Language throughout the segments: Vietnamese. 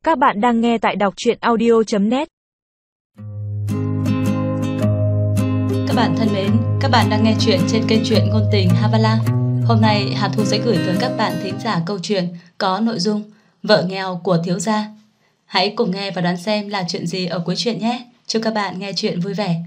Các bạn đang nghe tại đọc truyện audio.net. Các bạn thân mến, các bạn đang nghe chuyện trên kênh truyện ngôn tình Havala. Hôm nay Hà Thu sẽ gửi tới các bạn thính giả câu chuyện có nội dung Vợ nghèo của thiếu gia. Hãy cùng nghe và đoán xem là chuyện gì ở cuối chuyện nhé. Chúc các bạn nghe chuyện vui vẻ.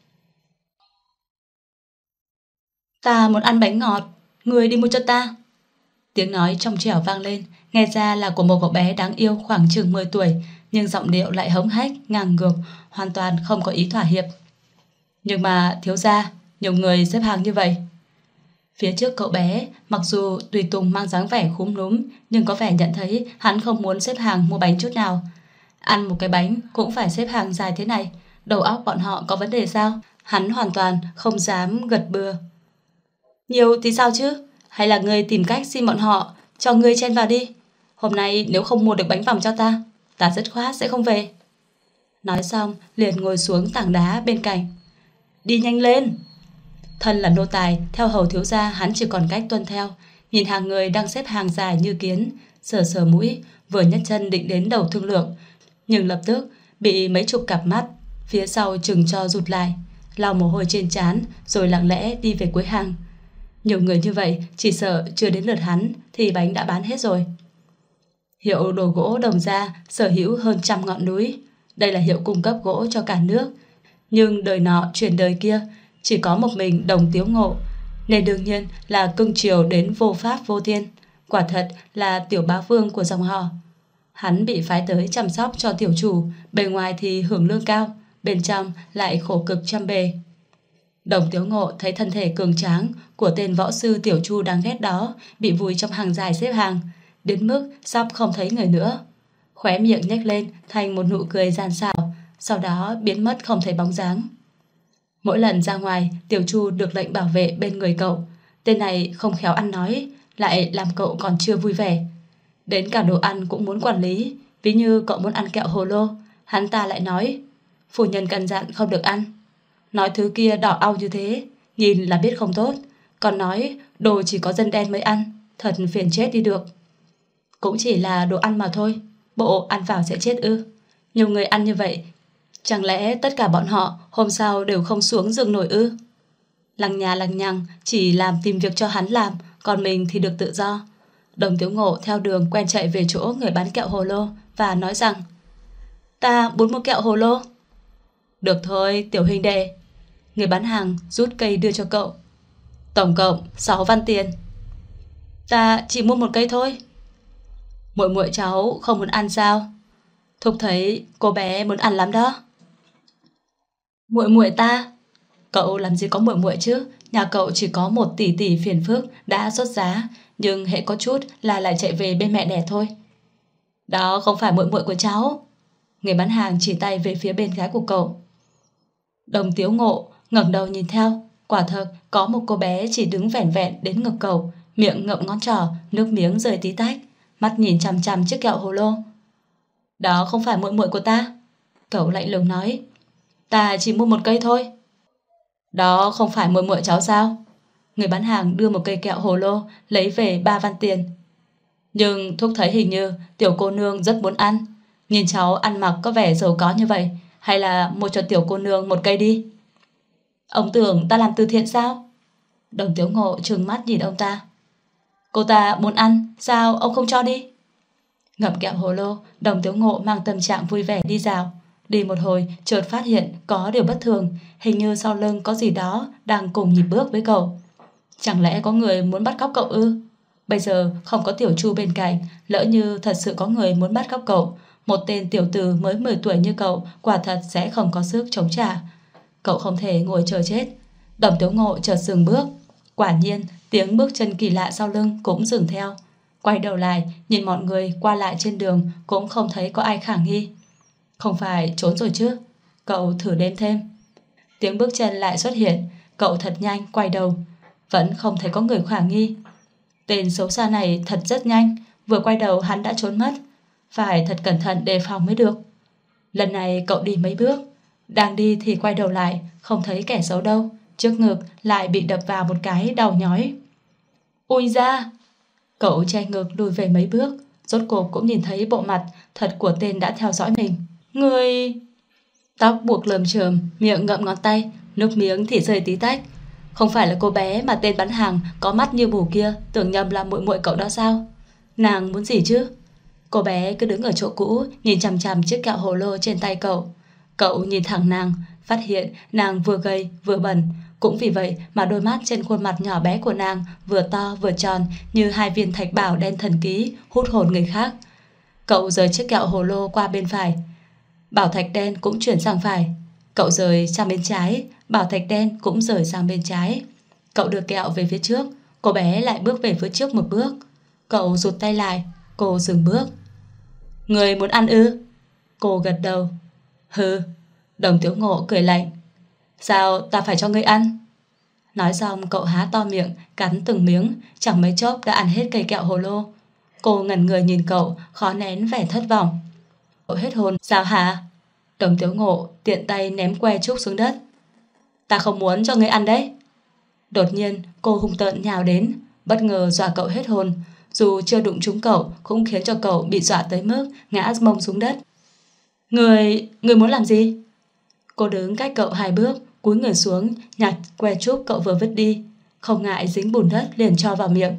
Ta muốn ăn bánh ngọt, người đi mua cho ta. Tiếng nói trong trẻo vang lên, nghe ra là của một cậu bé đáng yêu khoảng chừng 10 tuổi, nhưng giọng điệu lại hống hách, ngang ngược, hoàn toàn không có ý thỏa hiệp. Nhưng mà thiếu gia, nhiều người xếp hàng như vậy. Phía trước cậu bé, mặc dù tùy tùng mang dáng vẻ khúm núm, nhưng có vẻ nhận thấy hắn không muốn xếp hàng mua bánh chút nào. Ăn một cái bánh cũng phải xếp hàng dài thế này, đầu óc bọn họ có vấn đề sao? Hắn hoàn toàn không dám gật bừa. Nhiều thì sao chứ? Hay là ngươi tìm cách xin bọn họ cho ngươi chen vào đi. Hôm nay nếu không mua được bánh vòng cho ta, ta dứt khoát sẽ không về. Nói xong liền ngồi xuống tảng đá bên cạnh. Đi nhanh lên. Thân là nô tài, theo hầu thiếu gia hắn chỉ còn cách tuân theo. Nhìn hàng người đang xếp hàng dài như kiến, sờ sờ mũi, vừa nhấc chân định đến đầu thương lượng, nhưng lập tức bị mấy chục cặp mắt phía sau chừng cho rụt lại, lau mồ hôi trên trán rồi lặng lẽ đi về cuối hàng. Nhiều người như vậy, chỉ sợ chưa đến lượt hắn thì bánh đã bán hết rồi. Hiệu đồ gỗ Đồng Gia sở hữu hơn 100 ngọn núi. Đây là hiệu cung cấp gỗ cho cả nước. Nhưng đời nọ chuyển đời kia, chỉ có một mình Đồng Tiếu Ngộ, nên đương nhiên là cưng chiều đến vô pháp vô thiên. Quả thật là tiểu bá vương của dòng họ. Hắn bị phái tới chăm sóc cho tiểu chủ, bề ngoài thì hưởng lương cao, bên trong lại khổ cực trăm bề. Đồng Tiếu Ngộ thấy thân thể cường tráng của tên võ sư tiểu chu đáng ghét đó bị vùi trong hàng dài xếp hàng, đến mức sắp không thấy người nữa. Khóe miệng nhếch lên thành một nụ cười gian xảo, sau đó biến mất không thấy bóng dáng. Mỗi lần ra ngoài, tiểu chu được lệnh bảo vệ bên người cậu. Tên này không khéo ăn nói, lại làm cậu còn chưa vui vẻ. Đến cả đồ ăn cũng muốn quản lý. Ví như cậu muốn ăn kẹo hồ lô, hắn ta lại nói phu nhân căn dặn không được ăn. Nói thứ kia đỏ au như thế, nhìn là biết không tốt. Còn nói đồ chỉ có dân đen mới ăn, thật phiền chết đi được. Cũng chỉ là đồ ăn mà thôi, bộ ăn vào sẽ chết ư? Nhiều người ăn như vậy, chẳng lẽ tất cả bọn họ hôm sau đều không xuống giường nổi ư? Lằng nhà lằng nhằng chỉ làm tìm việc cho hắn làm, còn mình thì được tự do. Đồng Tiếu Ngộ theo đường quen chạy về chỗ người bán kẹo hồ lô và nói rằng: Ta muốn mua kẹo hồ lô. Được thôi tiểu huynh đệ. Người bán hàng rút cây đưa cho cậu. Tổng cộng 6 văn tiền. Ta chỉ mua một cây thôi. Muội muội cháu không muốn ăn sao? Thục thấy cô bé muốn ăn lắm đó. Muội muội ta? Cậu làm gì có muội muội chứ? Nhà cậu chỉ có một tỷ tỷ phiền phức đã xuất giá, nhưng hễ có chút là lại chạy về bên mẹ đẻ thôi. Đó không phải muội muội của cháu. Người bán hàng chỉ tay về phía bên gái của cậu. Đồng Tiếu Ngộ ngẩng đầu nhìn theo, quả thật có một cô bé chỉ đứng vẻn vẹn đến ngực cậu, miệng ngậm ngón trỏ, nước miếng rơi tí tách, mắt nhìn chằm chằm chiếc kẹo hồ lô. Đó không phải muội muội của ta. Cậu lạnh lùng nói. Ta chỉ mua một cây thôi. Đó không phải muội muội cháu sao? Người bán hàng đưa một cây kẹo hồ lô, lấy về 3 văn tiền. Nhưng thúc thấy hình như tiểu cô nương rất muốn ăn. Nhìn cháu ăn mặc có vẻ giàu có như vậy, hay là mua cho tiểu cô nương một cây đi. Ông tưởng ta làm từ thiện sao? Đồng Tiếu Ngộ trừng mắt nhìn ông ta. Cô ta muốn ăn, sao ông không cho đi? Ngậm kẹo hồ lô, Đồng Tiếu Ngộ mang tâm trạng vui vẻ đi dạo. Đi một hồi, chợt phát hiện có điều bất thường, hình như sau lưng có gì đó đang cùng nhịp bước với cậu. Chẳng lẽ có người muốn bắt cóc cậu ư? Bây giờ không có tiểu chu bên cạnh, lỡ như thật sự có người muốn bắt cóc cậu, một tên tiểu tử mới 10 tuổi như cậu quả thật sẽ không có sức chống trả. Cậu không thể ngồi chờ chết. Đồng Tiếu Ngộ chợt dừng bước. Quả nhiên tiếng bước chân kỳ lạ sau lưng cũng dừng theo. Quay đầu lại nhìn mọi người qua lại trên đường, cũng không thấy có ai khả nghi. Không phải trốn rồi chứ? Cậu thử đếm thêm. Tiếng bước chân lại xuất hiện. Cậu thật nhanh quay đầu, vẫn không thấy có người khả nghi. Tên xấu xa này thật rất nhanh, vừa quay đầu hắn đã trốn mất. Phải thật cẩn thận đề phòng mới được. Lần này cậu đi mấy bước, đang đi thì quay đầu lại, không thấy kẻ xấu đâu. Trước ngực lại bị đập vào một cái đau nhói. Ui da! Cậu che ngực lùi về mấy bước, rốt cuộc cũng nhìn thấy bộ mặt thật của tên đã theo dõi mình. Người... Tóc buộc lởm chởm, miệng ngậm ngón tay, nước miếng thì rơi tí tách. Không phải là cô bé mà tên bán hàng có mắt như mù kia tưởng nhầm là muội muội cậu đó sao? Nàng muốn gì chứ? Cô bé cứ đứng ở chỗ cũ, nhìn chằm chằm chiếc kẹo hồ lô trên tay cậu. Cậu nhìn thẳng nàng, phát hiện nàng vừa gầy vừa bẩn. Cũng vì vậy mà đôi mắt trên khuôn mặt nhỏ bé của nàng vừa to vừa tròn như hai viên thạch bảo đen thần ký, hút hồn người khác. Cậu rời chiếc kẹo hồ lô qua bên phải, bảo thạch đen cũng chuyển sang phải. Cậu rời sang bên trái, bảo thạch đen cũng rời sang bên trái. Cậu đưa kẹo về phía trước, cô bé lại bước về phía trước một bước. Cậu rụt tay lại, cô dừng bước. Người muốn ăn ư? Cô gật đầu. Hừ. Đồng Tiếu Ngộ cười lạnh. Sao ta phải cho ngươi ăn? Nói xong cậu há to miệng, cắn từng miếng, chẳng mấy chốc đã ăn hết cây kẹo hồ lô. Cô ngẩn người nhìn cậu, khó nén vẻ thất vọng. Cậu hết hồn, sao hả? Đồng Tiếu Ngộ tiện tay ném que trúc xuống đất. Ta không muốn cho ngươi ăn đấy. Đột nhiên cô hung tợn nhào đến, bất ngờ dọa cậu hết hồn. Dù chưa đụng trúng cậu cũng khiến cho cậu bị dọa tới mức ngã mông xuống đất. Người muốn làm gì? Cô đứng cách cậu 2 bước, cúi người xuống nhặt que trúc cậu vừa vứt đi, không ngại dính bùn đất liền cho vào miệng.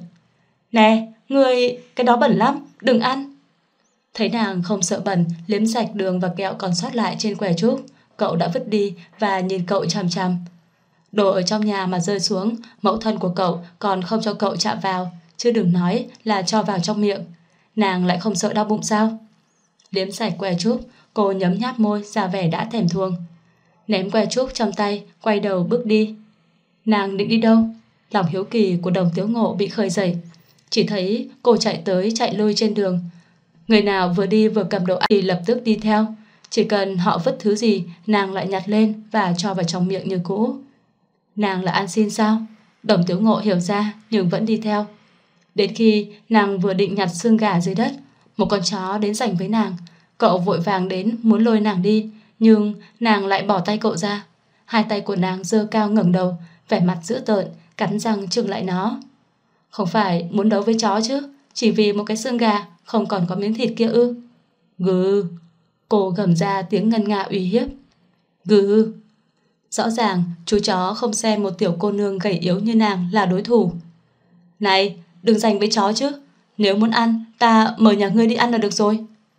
Nè, cái đó bẩn lắm, đừng ăn. Thấy nàng không sợ bẩn, liếm sạch đường và kẹo còn sót lại trên que trúc, cậu đã vứt đi và nhìn cậu chằm chằm. Đồ ở trong nhà mà rơi xuống, mẫu thân của cậu còn không cho cậu chạm vào, chứ đừng nói là cho vào trong miệng. Nàng lại không sợ đau bụng sao? Liếm sạch que trúc, cô nhấm nháp môi ra vẻ đã thèm thuồng. Ném que trúc trong tay, quay đầu bước đi. Nàng định đi đâu? Lòng hiếu kỳ của Đồng Tiếu Ngộ bị khơi dậy. Chỉ thấy cô chạy tới chạy lui trên đường. Người nào vừa đi vừa cầm đồ ăn thì lập tức đi theo. Chỉ cần họ vứt thứ gì, nàng lại nhặt lên và cho vào trong miệng như cũ. Nàng là ăn xin sao? Đồng Tiếu Ngộ hiểu ra nhưng vẫn đi theo. Đến khi nàng vừa định nhặt xương gà dưới đất, một con chó đến giành với nàng. Cậu vội vàng đến muốn lôi nàng đi, nhưng nàng lại bỏ tay cậu ra. Hai tay của nàng giơ cao ngẩng đầu, vẻ mặt dữ tợn, cắn răng chừng lại nó. Không phải muốn đấu với chó chứ, chỉ vì một cái xương gà không còn có miếng thịt kia ư? Gừ. Cô gầm ra tiếng ngân nga uy hiếp. Gừ. Rõ ràng chú chó không xem một tiểu cô nương gầy yếu như nàng là đối thủ. Này, đừng giành với chó chứ. Nếu muốn ăn, ta mời nhà ngươi đi ăn là được rồi.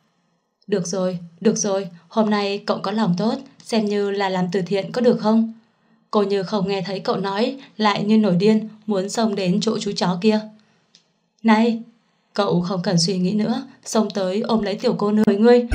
Được rồi, hôm nay cậu có lòng tốt, xem như là làm từ thiện có được không? Cô như không nghe thấy cậu nói, lại như nổi điên muốn xông đến chỗ chú chó kia. Này, cậu không cần suy nghĩ nữa, xông tới ôm lấy tiểu cô nương ngươi.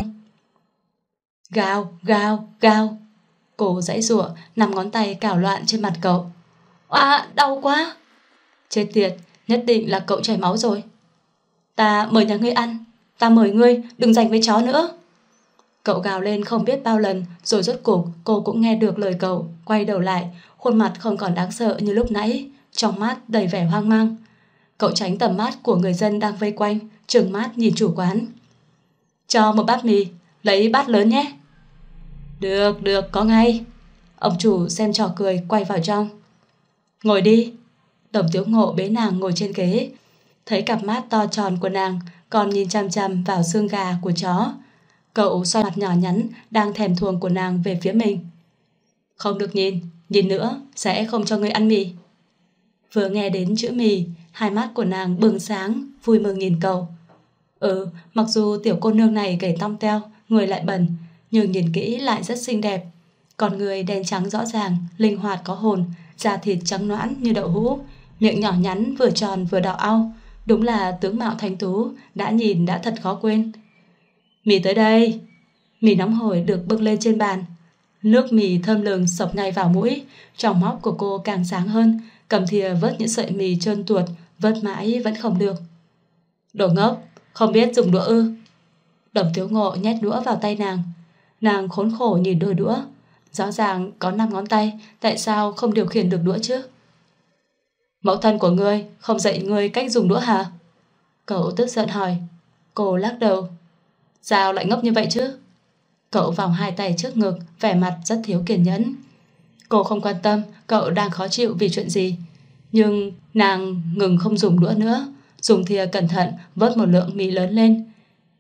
Gào. Cô giãy giụa, 5 ngón tay cào loạn trên mặt cậu. Đau quá. Chết tiệt, nhất định là cậu chảy máu rồi. Ta mời nhà ngươi ăn, ta mời ngươi, đừng giành với chó nữa. Cậu gào lên không biết bao lần, rồi rốt cục cô cũng nghe được lời cậu, quay đầu lại, khuôn mặt không còn đáng sợ như lúc nãy, trong mắt đầy vẻ hoang mang. Cậu tránh tầm mắt của người dân đang vây quanh, trừng mắt nhìn chủ quán. Cho một bát mì, lấy bát lớn nhé. Được, có ngay. Ông chủ xem trò cười quay vào trong. Ngồi đi. Đồng Tiếu Ngộ bế nàng ngồi trên ghế. Thấy cặp mắt to tròn của nàng còn nhìn chằm chằm vào xương gà của chó. Cậu xoay mặt nhỏ nhắn đang thèm thuồng của nàng về phía mình. Không được nhìn nữa sẽ không cho ngươi ăn mì. Vừa nghe đến chữ mì, hai mắt của nàng bừng sáng, vui mừng nhìn cậu. Mặc dù tiểu cô nương này gầy tong teo, người lại bẩn, nhưng nhìn kỹ lại rất xinh đẹp. Con người đen trắng rõ ràng, linh hoạt có hồn, da thịt trắng nõn như đậu hũ, miệng nhỏ nhắn vừa tròn vừa đỏ au. Đúng là tướng mạo thanh tú, đã nhìn đã thật khó quên. Mì tới đây. Mì nóng hổi được bưng lên trên bàn. Nước mì thơm lừng xộc ngay vào mũi. Trong móc của cô càng sáng hơn, cầm thìa vớt những sợi mì trơn tuột, vớt mãi vẫn không được. Đồ ngốc, không biết dùng đũa ư? Đồng Tiếu Ngộ nhét đũa vào tay nàng. Nàng khốn khổ nhìn đôi đũa. Rõ ràng có 5 ngón tay, tại sao không điều khiển được đũa chứ? Mẫu thân của ngươi không dạy ngươi cách dùng đũa hả? Cậu tức giận hỏi. Cô lắc đầu. Sao lại ngốc như vậy chứ? Cậu vòng hai tay trước ngực, vẻ mặt rất thiếu kiên nhẫn. Cô không quan tâm cậu đang khó chịu vì chuyện gì, nhưng nàng ngừng không dùng đũa nữa, dùng thìa cẩn thận vớt một lượng mì lớn lên,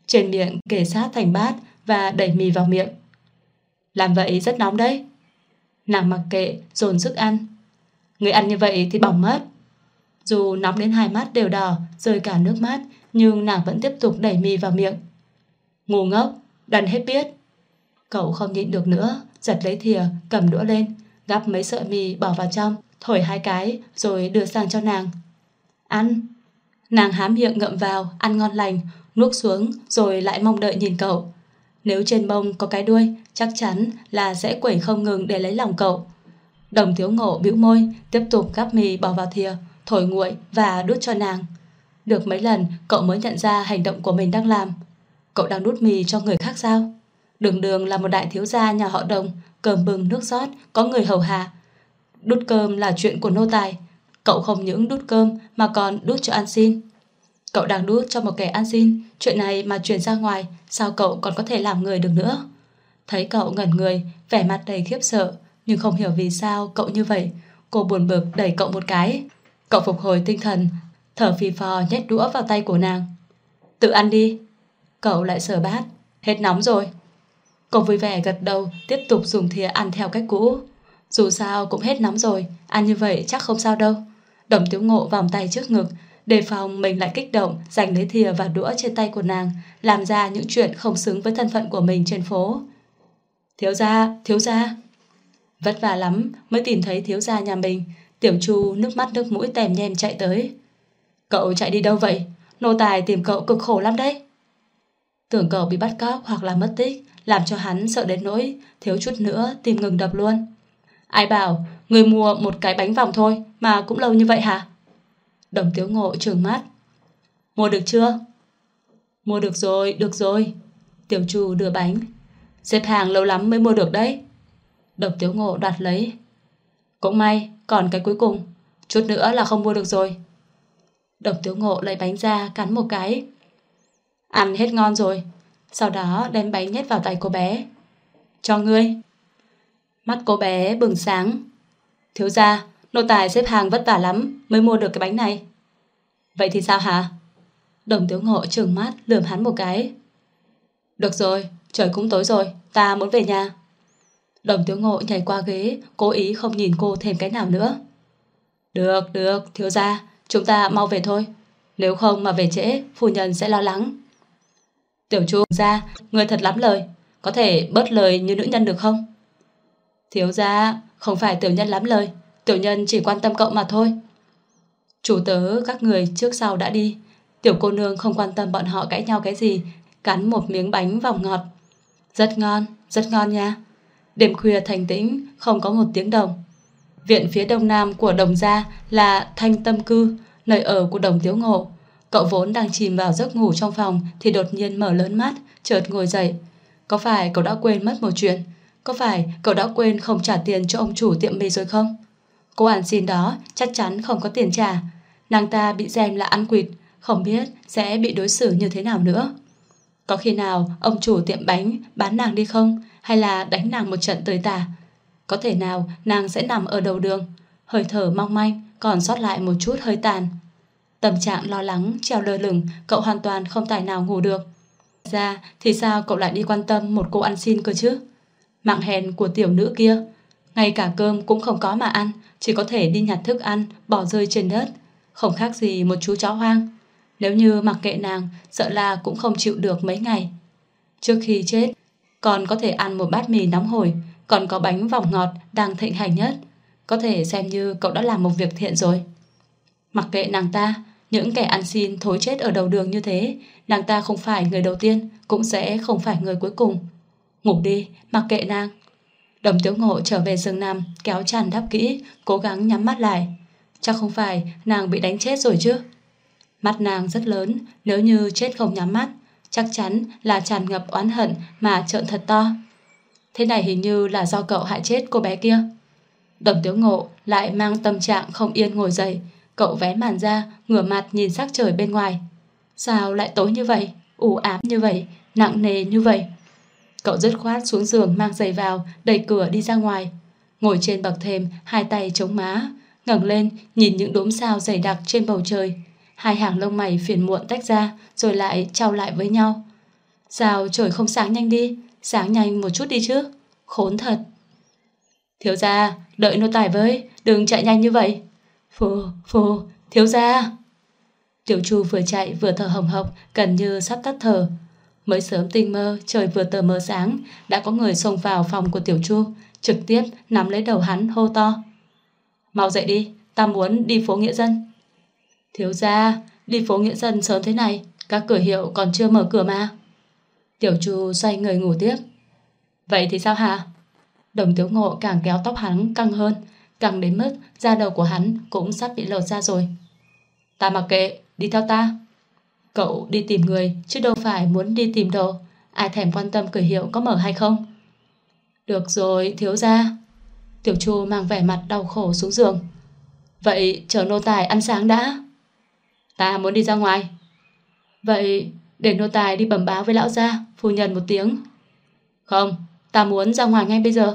trên miệng kề sát thành bát và đẩy mì vào miệng. Làm vậy rất nóng đấy. Nàng mặc kệ, dồn sức ăn. Người ăn như vậy thì bỏng mất. Dù nóng đến hai mắt đều đỏ, rơi cả nước mắt, nhưng nàng vẫn tiếp tục đẩy mì vào miệng. Ngu ngốc, đần hết biết. Cậu không nhịn được nữa, giật lấy thìa, cầm đũa lên, gắp mấy sợi mì bỏ vào trong, thổi hai cái rồi đưa sang cho nàng. Ăn. Nàng há miệng ngậm vào, ăn ngon lành, nuốt xuống rồi lại mong đợi nhìn cậu. Nếu trên mông có cái đuôi, chắc chắn là sẽ quẩy không ngừng để lấy lòng cậu. Đồng Thiếu Ngộ bĩu môi, tiếp tục gắp mì bỏ vào thìa, thổi nguội và đút cho nàng. Được mấy lần cậu mới nhận ra hành động của mình đang làm. Cậu đang đút mì cho người khác sao? Đường đường là một đại thiếu gia nhà họ Đồng, cơm bưng nước rót, có người hầu hạ. Đút cơm là chuyện của nô tài. Cậu không những đút cơm mà còn đút cho ăn xin. Cậu đang đút cho một kẻ ăn xin, chuyện này mà truyền ra ngoài, sao cậu còn có thể làm người được nữa? Thấy cậu ngẩn người, vẻ mặt đầy khiếp sợ, nhưng không hiểu vì sao cậu như vậy. Cô buồn bực đẩy cậu một cái. Cậu phục hồi tinh thần, thở phì phò nhét đũa vào tay của nàng. Tự ăn đi. Cậu lại sờ bát. Hết nóng rồi. Cô vui vẻ gật đầu, tiếp tục dùng thìa ăn theo cách cũ. Dù sao cũng hết nóng rồi, ăn như vậy chắc không sao đâu. Đồng Thiếu Ngộ vòng tay trước ngực, đề phòng mình lại kích động, giành lấy thìa và đũa trên tay của nàng, làm ra những chuyện không xứng với thân phận của mình trên phố. Thiếu gia, thiếu gia. Vất vả lắm mới tìm thấy thiếu gia nhà mình. Tiểu Chu nước mắt nước mũi tèm nhem chạy tới. Cậu chạy đi đâu vậy? Nô tài tìm cậu cực khổ lắm đấy. Tưởng cậu bị bắt cóc hoặc là mất tích, làm cho hắn sợ đến nỗi thiếu chút nữa tim ngừng đập luôn. Ai bảo người mua một cái bánh vòng thôi mà cũng lâu như vậy hả? Đồng Thiếu Ngộ trừng mắt. Mua được chưa? Mua được rồi, được rồi. Tiểu Chu đưa bánh. Xếp hàng lâu lắm mới mua được đấy. Đồng Thiếu Ngộ đoạt lấy. Cũng may, còn cái cuối cùng, chút nữa là không mua được rồi. Đồng Thiếu Ngộ lấy bánh ra cắn một cái. Ăn hết ngon rồi. Sau đó đem bánh nhét vào tay cô bé. Cho ngươi. Mắt cô bé bừng sáng. Thiếu gia, nô tài xếp hàng vất vả lắm mới mua được cái bánh này. Vậy thì sao hả? Đồng Thiếu Ngộ trừng mắt lườm hắn một cái. Được rồi, trời cũng tối rồi, ta muốn về nhà. Đồng Thiếu Ngộ nhảy qua ghế, cố ý không nhìn cô thêm cái nào nữa. Được, được, thiếu gia, chúng ta mau về thôi. Nếu không mà về trễ, phu nhân sẽ lo lắng. Tiểu Chu gia, người thật lắm lời. Có thể bớt lời như nữ nhân được không? Thiếu gia, không phải tiểu nhân lắm lời. Tiểu nhân chỉ quan tâm cậu mà thôi. Chủ tớ các người trước sau đã đi. Tiểu cô nương không quan tâm bọn họ cãi nhau cái gì, cắn một miếng bánh vòng ngọt. Rất ngon nha. Đêm khuya thanh tĩnh, không có một tiếng động. Viện phía đông nam của Đồng gia là Thanh Tâm Cư, nơi ở của Đồng Thiếu Ngộ. Cậu vốn đang chìm vào giấc ngủ trong phòng thì đột nhiên mở lớn mắt, chợt ngồi dậy. Có phải cậu đã quên mất một chuyện? Có phải cậu đã quên không trả tiền cho ông chủ tiệm mì rồi không? Cô ăn xin đó chắc chắn không có tiền trả. Nàng ta bị gièm là ăn quỵt, không biết sẽ bị đối xử như thế nào nữa. Có khi nào ông chủ tiệm bánh bán nàng đi không? Hay là đánh nàng một trận tơi tả? Có thể nào nàng sẽ nằm ở đầu đường, hơi thở mong manh, còn sót lại một chút hơi tàn. Tâm trạng lo lắng treo lơ lửng, cậu hoàn toàn không tài nào ngủ được. Ra thì sao cậu lại đi quan tâm một cô ăn xin cơ chứ? Mạng hèn của tiểu nữ kia, ngay cả cơm cũng không có mà ăn, chỉ có thể đi nhặt thức ăn bỏ rơi trên đất, không khác gì một chú chó hoang. Nếu như mặc kệ nàng, sợ là cũng không chịu được mấy ngày. Trước khi chết, còn có thể ăn một bát mì nóng hổi, còn có bánh vòng ngọt đang thịnh hành nhất. Có thể xem như cậu đã làm một việc thiện rồi. Mặc kệ nàng ta, những kẻ ăn xin thối chết ở đầu đường như thế, nàng ta không phải người đầu tiên, cũng sẽ không phải người cuối cùng. Ngủ đi, mặc kệ nàng. Đồng Thiếu Ngộ trở về giường nằm, kéo chăn đắp kỹ, cố gắng nhắm mắt lại. Chắc không phải nàng bị đánh chết rồi chứ? Mắt nàng rất lớn, nếu như chết không nhắm mắt, chắc chắn là tràn ngập oán hận mà trợn thật to. Thế này hình như là do cậu hại chết cô bé kia. Đồng Thiếu Ngộ lại mang tâm trạng không yên ngồi dậy. Cậu vén màn ra, ngửa mặt nhìn sắc trời bên ngoài. Sao lại tối như vậy, u ám như vậy, nặng nề như vậy? Cậu dứt khoát xuống giường mang giày vào, đẩy cửa đi ra ngoài. Ngồi trên bậc thềm, hai tay chống má, ngẩng lên nhìn những đốm sao dày đặc trên bầu trời. Hai hàng lông mày phiền muộn tách ra, rồi lại trao lại với nhau. Sao trời không sáng nhanh đi, sáng nhanh một chút đi chứ. Khốn thật. Thiếu gia, đợi nô tài với, đừng chạy nhanh như vậy. Phù, thiếu gia. Tiểu Chu vừa chạy vừa thở hồng hộc, gần như sắp tắt thở. Mới sớm tinh mơ, trời vừa tờ mờ sáng, đã có người xông vào phòng của Tiểu Chu, trực tiếp nắm lấy đầu hắn hô to. Mau dậy đi, ta muốn đi phố Nghĩa Dân. Thiếu gia, đi phố Nghĩa Dân sớm thế này, các cửa hiệu còn chưa mở cửa mà. Tiểu Chu xoay người ngủ tiếp. Vậy thì sao hả? Đồng Tiếu Ngộ càng kéo tóc hắn căng hơn, căng đến mức da đầu của hắn cũng sắp bị lột ra rồi. Ta mặc kệ, đi theo ta. Cậu đi tìm người chứ đâu phải muốn đi tìm đồ. Ai thèm quan tâm cửa hiệu có mở hay không. Được rồi, thiếu gia. Tiểu Chu mang vẻ mặt đau khổ xuống giường. Vậy chờ nô tài ăn sáng đã. Ta muốn đi ra ngoài. Vậy để nô tài đi bẩm báo với lão gia, phu nhân một tiếng. Không, ta muốn ra ngoài ngay bây giờ.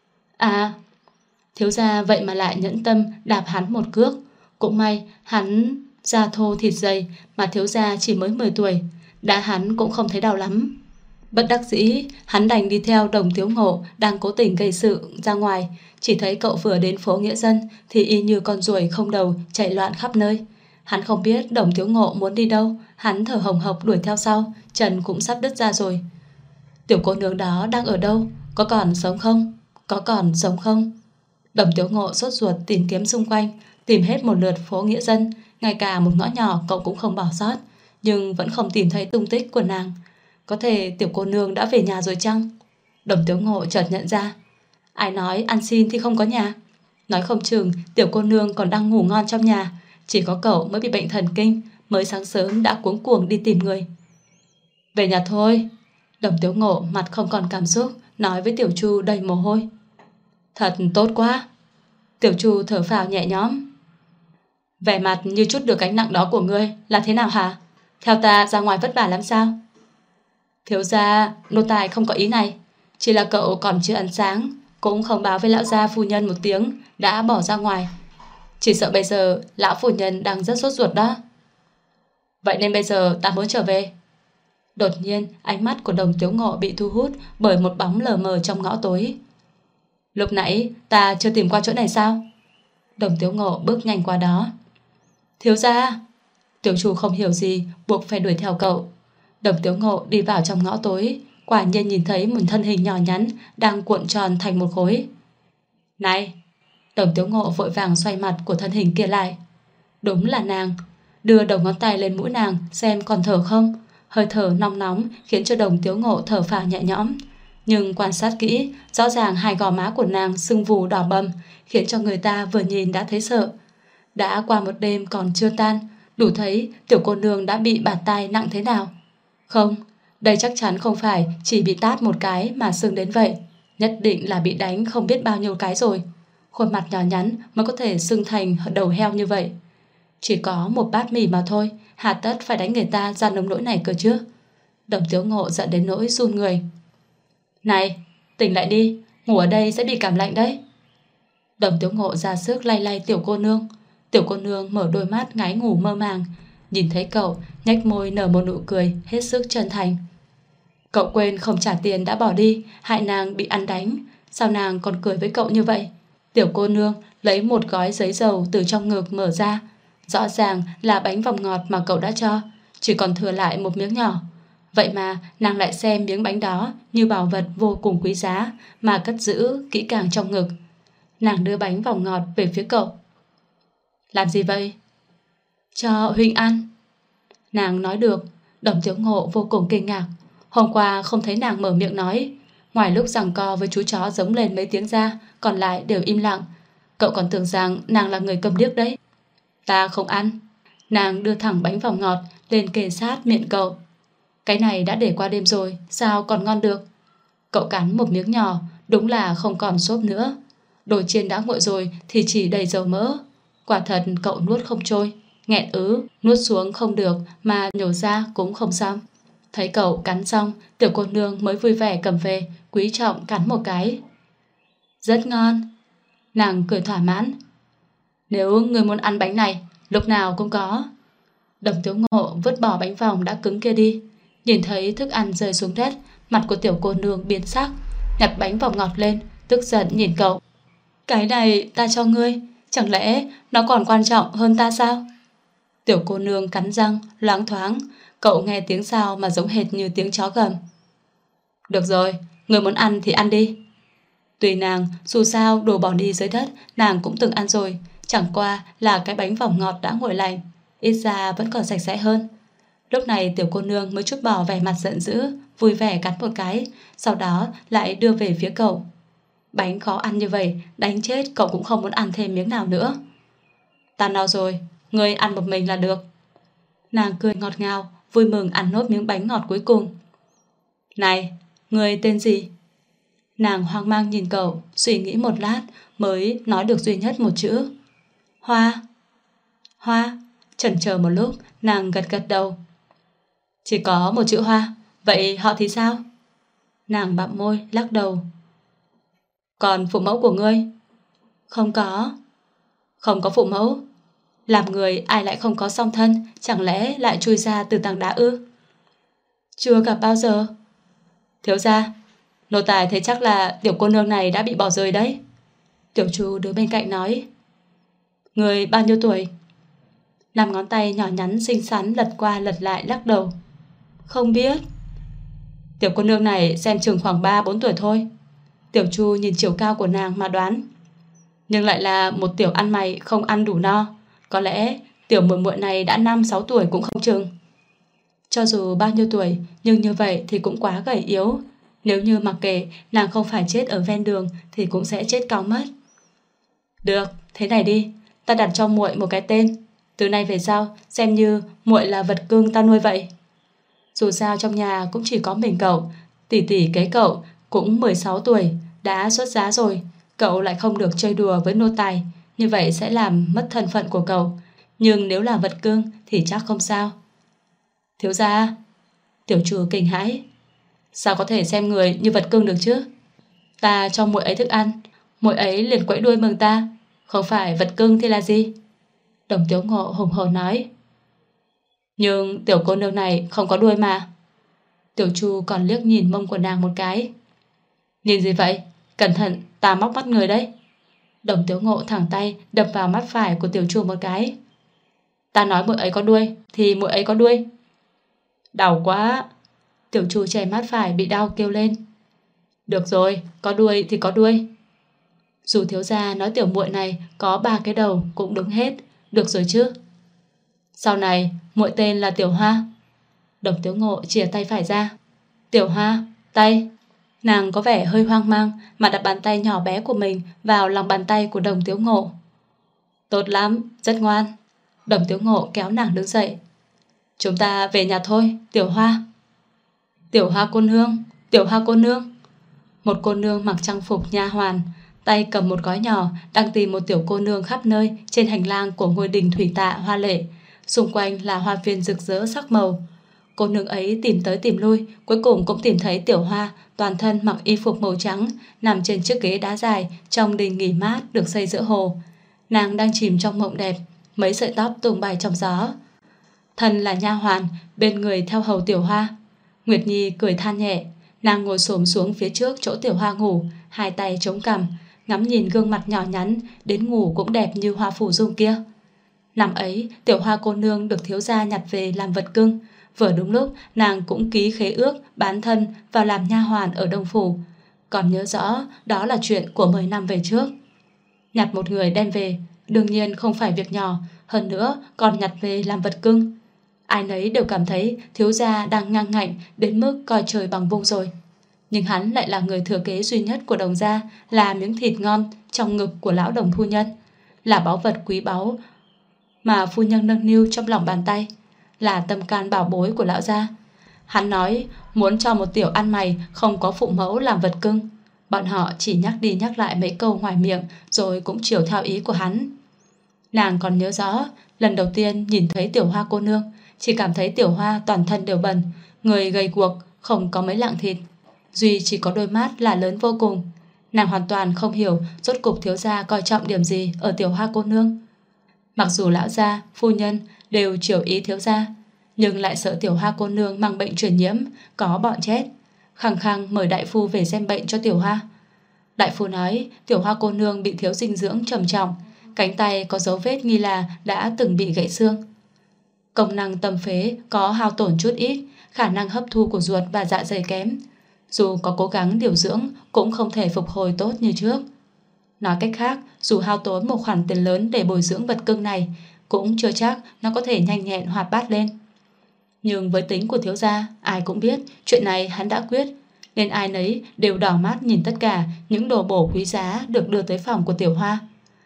À, thiếu gia vậy mà lại nhẫn tâm đạp hắn một cước. Cũng may hắn da thô thịt dày, mà thiếu gia chỉ mới 10 tuổi, đá hắn cũng không thấy đau lắm. Bất đắc dĩ, hắn đành đi theo Đồng Tiếu Ngộ đang cố tình gây sự ra ngoài. Chỉ thấy cậu vừa đến phố Nghĩa Dân thì y như con ruồi không đầu chạy loạn khắp nơi. Hắn không biết Đồng Tiếu Ngộ muốn đi đâu, hắn thở hồng hộc đuổi theo sau, chân cũng sắp đứt ra rồi. Tiểu cô nương đó đang ở đâu? Có còn sống không? Có còn sống không? Đồng Tiếu Ngộ sốt ruột tìm kiếm xung quanh, tìm hết một lượt phố Nghĩa Dân, ngay cả một ngõ nhỏ cậu cũng không bỏ sót, nhưng vẫn không tìm thấy tung tích của nàng. Có thể tiểu cô nương đã về nhà rồi chăng? Đồng Tiếu Ngộ chợt nhận ra. Ai nói ăn xin thì không có nhà? Nói không chừng tiểu cô nương còn đang ngủ ngon trong nhà, chỉ có cậu mới bị bệnh thần kinh, mới sáng sớm đã cuống cuồng đi tìm người. Về nhà thôi. Đồng Tiếu Ngộ mặt không còn cảm xúc, nói với Tiểu Chu đầy mồ hôi. Thật tốt quá. Tiểu Chu thở phào nhẹ nhõm. Vẻ mặt như chút được gánh nặng đó của ngươi là thế nào hả? Theo ta ra ngoài vất vả lắm sao? Thiếu gia, nô tài không có ý này. Chỉ là cậu còn chưa ăn sáng, cũng không báo với lão gia phu nhân một tiếng, đã bỏ ra ngoài. Chỉ sợ bây giờ lão phu nhân đang rất sốt ruột đó. Vậy nên bây giờ ta muốn trở về. Đột nhiên ánh mắt của Đồng Tiếu Ngộ bị thu hút bởi một bóng lờ mờ trong ngõ tối. Lúc nãy ta chưa tìm qua chỗ này sao? Đồng Tiếu Ngộ bước nhanh qua đó. Thiếu gia. Tiểu Chu không hiểu gì, buộc phải đuổi theo cậu. Đồng Tiếu Ngộ đi vào trong ngõ tối, quả nhiên nhìn thấy một thân hình nhỏ nhắn đang cuộn tròn thành một khối. Này! Đồng Tiếu Ngộ vội vàng xoay mặt của thân hình kia lại. Đúng là nàng. Đưa đầu ngón tay lên mũi nàng xem còn thở không. Hơi thở nóng nóng khiến cho Đồng Tiếu Ngộ thở phào nhẹ nhõm. Nhưng quan sát kỹ, rõ ràng hai gò má của nàng sưng vù đỏ bầm, khiến cho người ta vừa nhìn đã thấy sợ. Đã qua một đêm còn chưa tan, đủ thấy tiểu cô nương đã bị bạt tai nặng thế nào. Không, đây chắc chắn không phải chỉ bị tát một cái mà sưng đến vậy. Nhất định là bị đánh không biết bao nhiêu cái rồi. Khuôn mặt nhỏ nhắn mới có thể sưng thành đầu heo như vậy. Chỉ có một bát mì mà thôi, hà tất phải đánh người ta ra nông nỗi này cơ chứ. Đồng Tiếu Ngộ giận đến nỗi run người. Này, tỉnh lại đi, ngủ ở đây sẽ bị cảm lạnh đấy. Đồng Tiếu Ngộ ra sức lay lay tiểu cô nương. Tiểu cô nương mở đôi mắt ngái ngủ mơ màng, nhìn thấy cậu nhếch môi nở một nụ cười hết sức chân thành. Cậu quên không trả tiền đã bỏ đi, hại nàng bị ăn đánh. Sao nàng còn cười với cậu như vậy? Tiểu cô nương lấy một gói giấy dầu từ trong ngực mở ra. Rõ ràng là bánh vòng ngọt mà cậu đã cho, chỉ còn thừa lại một miếng nhỏ. Vậy mà nàng lại xem miếng bánh đó như bảo vật vô cùng quý giá mà cất giữ kỹ càng trong ngực. Nàng đưa bánh vòng ngọt về phía cậu. Làm gì vậy? Cho huynh ăn. Nàng nói được. Đồng Tiếu Ngộ vô cùng kinh ngạc. Hôm qua không thấy nàng mở miệng nói. Ngoài lúc giằng co với chú chó giống lên mấy tiếng ra, còn lại đều im lặng. Cậu còn tưởng rằng nàng là người câm điếc đấy. Ta không ăn. Nàng đưa thẳng bánh vòng ngọt lên kề sát miệng cậu. Cái này đã để qua đêm rồi, sao còn ngon được? Cậu cắn một miếng nhỏ, đúng là không còn xốp nữa. Đồ chiên đã nguội rồi thì chỉ đầy dầu mỡ. Quả thật cậu nuốt không trôi, nghẹn nuốt xuống không được mà nhổ ra cũng không xong. Thấy cậu cắn xong, tiểu cô nương mới vui vẻ cầm về, quý trọng cắn một cái. Rất ngon. Nàng cười thỏa mãn. Nếu ngươi muốn ăn bánh này, lúc nào cũng có. Đồng Tiếu Ngộ vứt bỏ bánh vòng đã cứng kia đi. Nhìn thấy thức ăn rơi xuống đất, mặt của tiểu cô nương biến sắc, nhặt bánh vòng ngọt lên, tức giận nhìn cậu. Cái này ta cho ngươi, chẳng lẽ nó còn quan trọng hơn ta sao? Tiểu cô nương cắn răng, loáng thoáng, cậu nghe tiếng sao mà giống hệt như tiếng chó gầm. Được rồi, ngươi muốn ăn thì ăn đi. Tùy nàng, dù sao đồ bỏ đi dưới đất nàng cũng từng ăn rồi, chẳng qua là cái bánh vòng ngọt đã nguội lạnh, ít ra vẫn còn sạch sẽ hơn. Lúc này tiểu cô nương mới chút bỏ vẻ mặt giận dữ, vui vẻ cắn một cái, sau đó lại đưa về phía cậu. Bánh khó ăn như vậy, đánh chết cậu cũng không muốn ăn thêm miếng nào nữa. Ta no rồi, ngươi ăn một mình là được. Nàng cười ngọt ngào, vui mừng ăn nốt miếng bánh ngọt cuối cùng. Này, ngươi tên gì? Nàng hoang mang nhìn cậu, suy nghĩ một lát mới nói được duy nhất một chữ. Hoa. Hoa. Chần chờ một lúc, nàng gật gật đầu. Chỉ có một chữ Hoa, vậy họ thì sao? Nàng bặm môi, lắc đầu. Còn phụ mẫu của ngươi? Không có. Không có phụ mẫu? Làm người ai lại không có song thân, chẳng lẽ lại chui ra từ tảng đá ư? Chưa gặp bao giờ. Thiếu gia, nô tài thấy chắc là tiểu cô nương này đã bị bỏ rơi đấy. Tiểu Chu đứng bên cạnh nói. Người bao nhiêu tuổi? Năm ngón tay nhỏ nhắn xinh xắn lật qua lật lại lắc đầu. Không biết. Tiểu cô nương này xem chừng khoảng 3-4 tuổi thôi. Tiểu Chu nhìn chiều cao của nàng mà đoán. Nhưng lại là một tiểu ăn mày không ăn đủ no. Có lẽ tiểu muội muội này đã 5-6 tuổi cũng không chừng. Cho dù bao nhiêu tuổi, nhưng như vậy thì cũng quá gầy yếu. Nếu như mặc kệ nàng không phải chết ở ven đường thì cũng sẽ chết cao mất. Được, thế này đi, ta đặt cho muội một cái tên. Từ nay về sau xem như muội là vật cưng ta nuôi vậy. Dù sao trong nhà cũng chỉ có mình cậu, tỷ tỷ kế cậu cũng 16 tuổi, đã xuất giá rồi. Cậu lại không được chơi đùa với nô tài, như vậy sẽ làm mất thân phận của cậu. Nhưng nếu là vật cưng thì chắc không sao. Thiếu gia. Tiểu Chu kinh hãi. Sao có thể xem người như vật cưng được chứ? Ta cho muội ấy thức ăn, muội ấy liền quẫy đuôi mừng ta. Không phải vật cưng thì là gì? Đồng Tiếu Ngộ hùng hồn nói. Nhưng tiểu cô nương này không có đuôi mà. Tiểu Chu còn liếc nhìn mông của nàng một cái. Nhìn gì vậy? Cẩn thận, ta móc mắt người đấy. Đồng Tiếu Ngộ thẳng tay đập vào mắt phải của Tiểu Chu một cái. Ta nói muội ấy có đuôi thì muội ấy có đuôi. Đau quá. Tiểu Chu che mắt phải bị đau kêu lên. Được rồi, có đuôi thì có đuôi. Dù thiếu gia nói tiểu muội này có 3 cái đầu cũng đúng hết. Được rồi chứ. Sau này muội tên là Tiểu Hoa. Đồng Tiếu Ngộ chìa tay phải ra. Tiểu Hoa, tay. Nàng có vẻ hơi hoang mang mà đặt bàn tay nhỏ bé của mình vào lòng bàn tay của Đồng Tiếu Ngộ. Tốt lắm, rất ngoan. Đồng Tiếu Ngộ kéo nàng đứng dậy. Chúng ta về nhà thôi, Tiểu Hoa. Tiểu Hoa cô nương, Tiểu Hoa cô nương. Một cô nương mặc trang phục nha hoàn, tay cầm một gói nhỏ, đang tìm một tiểu cô nương khắp nơi trên hành lang của ngôi đình thủy tạ hoa lệ. Xung quanh là hoa viên rực rỡ sắc màu. Cô nương ấy tìm tới tìm lui, cuối cùng cũng tìm thấy Tiểu Hoa, toàn thân mặc y phục màu trắng, nằm trên chiếc ghế đá dài trong đình nghỉ mát được xây giữa hồ. Nàng đang chìm trong mộng đẹp, mấy sợi tóc tung bay trong gió. Thân là nha hoàn, bên người theo hầu Tiểu Hoa. Nguyệt Nhi cười than nhẹ, nàng ngồi xổm xuống phía trước chỗ Tiểu Hoa ngủ, hai tay chống cằm, ngắm nhìn gương mặt nhỏ nhắn, đến ngủ cũng đẹp như hoa phủ dung kia. Năm ấy, Tiểu Hoa cô nương được thiếu gia nhặt về làm vật cưng. Vừa đúng lúc nàng cũng ký khế ước bán thân vào làm nha hoàn ở Đông Phủ. Còn nhớ rõ đó là chuyện của 10 năm về trước. Nhặt một người đem về đương nhiên không phải việc nhỏ, hơn nữa còn nhặt về làm vật cưng. Ai nấy đều cảm thấy thiếu gia đang ngang ngạnh đến mức coi trời bằng vung rồi. Nhưng hắn lại là người thừa kế duy nhất của Đồng gia, là miếng thịt ngon trong ngực của lão Đồng phu nhân, là báu vật quý báu mà phu nhân nâng niu trong lòng bàn tay, là tâm can bảo bối của lão gia. Hắn nói muốn cho một tiểu ăn mày không có phụ mẫu làm vật cưng. Bọn họ chỉ nhắc đi nhắc lại mấy câu ngoài miệng rồi cũng chiều theo ý của hắn. Nàng còn nhớ rõ lần đầu tiên nhìn thấy Tiểu Hoa cô nương, chỉ cảm thấy Tiểu Hoa toàn thân đều bẩn, người gầy guộc, không có mấy lạng thịt, duy chỉ có đôi mắt là lớn vô cùng. Nàng hoàn toàn không hiểu rốt cục thiếu gia coi trọng điểm gì ở Tiểu Hoa cô nương. Mặc dù lão gia, phu nhân đều chiều ý thiếu gia, nhưng lại sợ Tiểu Hoa cô nương mang bệnh truyền nhiễm, có bọn chết. Khăng khăng mời đại phu về xem bệnh cho Tiểu Hoa. Đại phu nói Tiểu Hoa cô nương bị thiếu dinh dưỡng trầm trọng, cánh tay có dấu vết nghi là đã từng bị gãy xương. Công năng tâm phế có hao tổn chút ít, khả năng hấp thu của ruột và dạ dày kém. Dù có cố gắng điều dưỡng cũng không thể phục hồi tốt như trước. Nói cách khác, dù hao tốn một khoản tiền lớn để bồi dưỡng vật cưng này, cũng chưa chắc nó có thể nhanh nhẹn hoạt bát lên. Nhưng với tính của thiếu gia, ai cũng biết chuyện này hắn đã quyết, nên ai nấy đều đỏ mắt nhìn tất cả những đồ bổ quý giá được đưa tới phòng của Tiểu Hoa.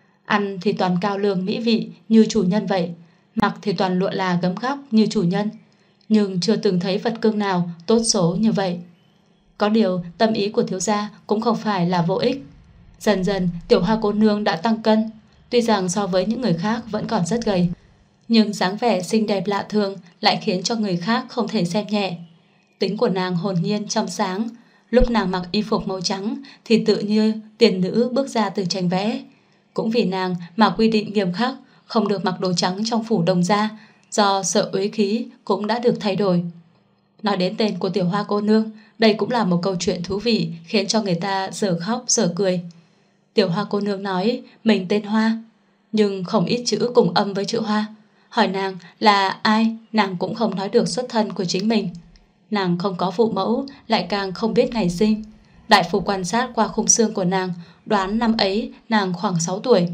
Ăn thì toàn cao lương mỹ vị như chủ nhân vậy, mặc thì toàn lụa là gấm góc như chủ nhân, nhưng chưa từng thấy vật cưng nào tốt số như vậy. Có điều tâm ý của thiếu gia cũng không phải là vô ích. Dần dần Tiểu Hoa cô nương đã tăng cân. Tuy rằng so với những người khác vẫn còn rất gầy, nhưng dáng vẻ xinh đẹp lạ thường lại khiến cho người khác không thể xem nhẹ. Tính của nàng hồn nhiên trong sáng. Lúc nàng mặc y phục màu trắng thì tự như tiền nữ bước ra từ tranh vẽ. Cũng vì nàng mà quy định nghiêm khắc không được mặc đồ trắng trong phủ Đồng gia, do sợ uế khí cũng đã được thay đổi. Nói đến tên của Tiểu Hoa cô nương, đây cũng là một câu chuyện thú vị khiến cho người ta dở khóc dở cười. Tiểu Hoa cô nương nói mình tên Hoa, nhưng không ít chữ cùng âm với chữ Hoa. Hỏi nàng là ai, nàng cũng không nói được xuất thân của chính mình. Nàng không có phụ mẫu, lại càng không biết ngày sinh. Đại phu quan sát qua khung xương của nàng, đoán năm ấy nàng khoảng 6 tuổi.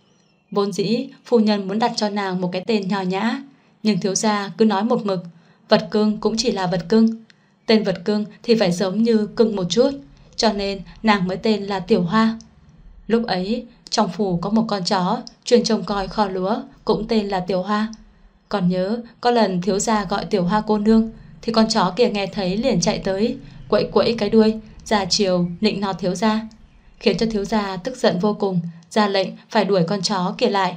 Vốn dĩ phu nhân muốn đặt cho nàng một cái tên nho nhã, nhưng thiếu gia cứ nói một mực vật cưng cũng chỉ là vật cưng. Tên vật cưng thì phải giống như cưng một chút, cho nên nàng mới tên là Tiểu Hoa. Lúc ấy trong phủ có một con chó chuyên trông coi kho lúa, cũng tên là Tiểu Hoa. Còn nhớ có lần thiếu gia gọi Tiểu Hoa cô nương, thì con chó kia nghe thấy liền chạy tới, quẫy quẫy cái đuôi ra chiều nịnh nọt thiếu gia, khiến cho thiếu gia tức giận vô cùng, ra lệnh phải đuổi con chó kia lại.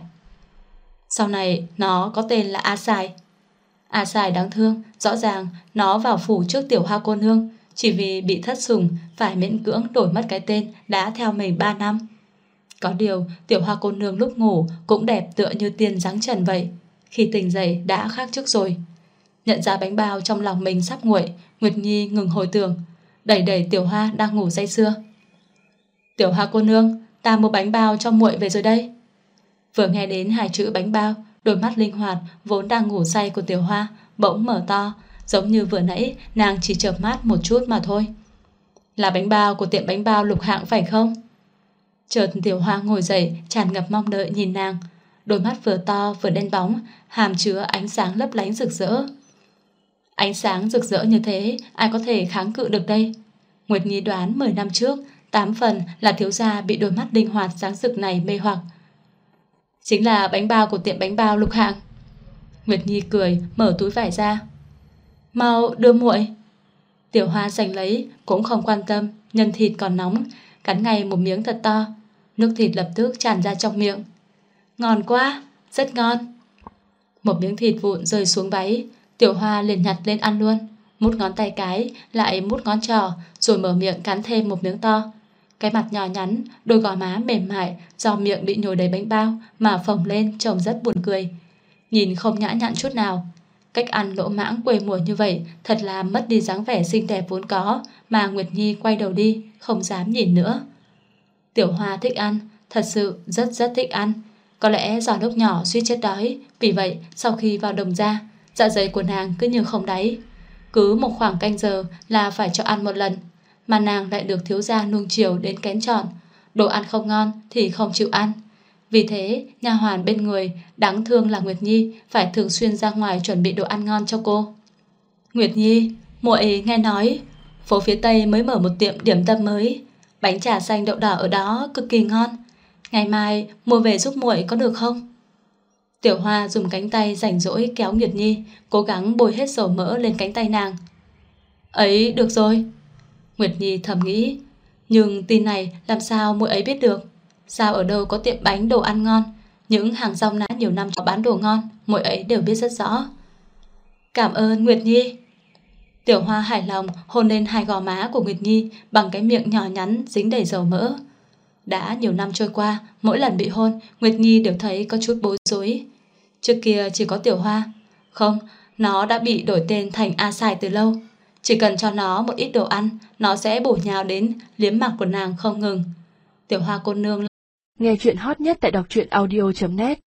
Sau này nó có tên là A Sai. A Sai đáng thương, rõ ràng nó vào phủ trước Tiểu Hoa cô nương, chỉ vì bị thất sủng phải miễn cưỡng đổi mất cái tên đã theo mình 3 năm. Có điều Tiểu Hoa cô nương lúc ngủ cũng đẹp tựa như tiên dáng trần vậy, khi tỉnh dậy đã khác trước rồi. Nhận ra bánh bao trong lòng mình sắp nguội, Nguyệt Nhi ngừng hồi tưởng, đẩy đẩy Tiểu Hoa đang ngủ say sưa. Tiểu Hoa cô nương, ta mua bánh bao cho muội về rồi đây. Vừa nghe đến hai chữ bánh bao, đôi mắt linh hoạt vốn đang ngủ say của Tiểu Hoa bỗng mở to, giống như vừa nãy nàng chỉ chợp mắt một chút mà thôi. Là bánh bao của tiệm bánh bao Lục Hạng phải không? Chợt Tiểu Hoa ngồi dậy, tràn ngập mong đợi nhìn nàng. Đôi mắt vừa to vừa đen bóng, hàm chứa ánh sáng lấp lánh rực rỡ. Ánh sáng rực rỡ như thế, ai có thể kháng cự được đây? Nguyệt Nhi đoán 10 năm trước, 8 phần là thiếu gia bị đôi mắt linh hoạt sáng rực này mê hoặc. Chính là bánh bao của tiệm bánh bao Lục Hạng. Nguyệt Nhi cười, mở túi vải ra. Mau đưa muội. Tiểu Hoa giành lấy, cũng không quan tâm, nhân thịt còn nóng, cắn ngay một miếng thật to. Nước thịt lập tức tràn ra trong miệng. Ngon quá, rất ngon. Một miếng thịt vụn rơi xuống váy, Tiểu Hoa liền nhặt lên ăn luôn, mút ngón tay cái, lại mút ngón trỏ, rồi mở miệng cắn thêm một miếng to. Cái mặt nhỏ nhắn, đôi gò má mềm mại do miệng bị nhồi đầy bánh bao mà phồng lên trông rất buồn cười, nhìn không nhã nhặn chút nào. Cách ăn lỗ mãng quê mùa như vậy thật là mất đi dáng vẻ xinh đẹp vốn có, mà Nguyệt Nhi quay đầu đi, không dám nhìn nữa. Tiểu Hoa thích ăn, thật sự rất thích ăn. Có lẽ do lúc nhỏ suýt chết đói, vì vậy sau khi vào Đồng gia, dạ dày của nàng cứ như không đáy. Cứ một khoảng canh giờ là phải cho ăn một lần, mà nàng lại được thiếu gia nuông chiều đến kén chọn. Đồ ăn không ngon thì không chịu ăn. Vì thế nha hoàn bên người, đáng thương là Nguyệt Nhi, phải thường xuyên ra ngoài chuẩn bị đồ ăn ngon cho cô. Nguyệt Nhi, muội nghe nói phố phía Tây mới mở một tiệm điểm tâm mới, bánh trà xanh đậu đỏ ở đó cực kỳ ngon. Ngày mai mua về giúp muội có được không? Tiểu Hoa dùng cánh tay rảnh rỗi kéo Nguyệt Nhi, cố gắng bôi hết dầu mỡ lên cánh tay nàng. Ấy được rồi. Nguyệt Nhi thầm nghĩ, nhưng tin này làm sao muội ấy biết được? Sao ở đâu có tiệm bánh đồ ăn ngon? Những hàng rong nã nhiều năm bán đồ ngon, muội ấy đều biết rất rõ. Cảm ơn Nguyệt Nhi. Tiểu Hoa hài lòng hôn lên hai gò má của Nguyệt Nhi bằng cái miệng nhỏ nhắn dính đầy dầu mỡ. Đã nhiều năm trôi qua, mỗi lần bị hôn, Nguyệt Nhi đều thấy có chút bối rối. Trước kia chỉ có Tiểu Hoa, không, Nó đã bị đổi tên thành A Sai từ lâu. Chỉ cần cho nó một ít đồ ăn, nó sẽ bổ nhào đến liếm mặt của nàng không ngừng. Tiểu Hoa cô nương nghe chuyện hot nhất tại đọc truyện audio.net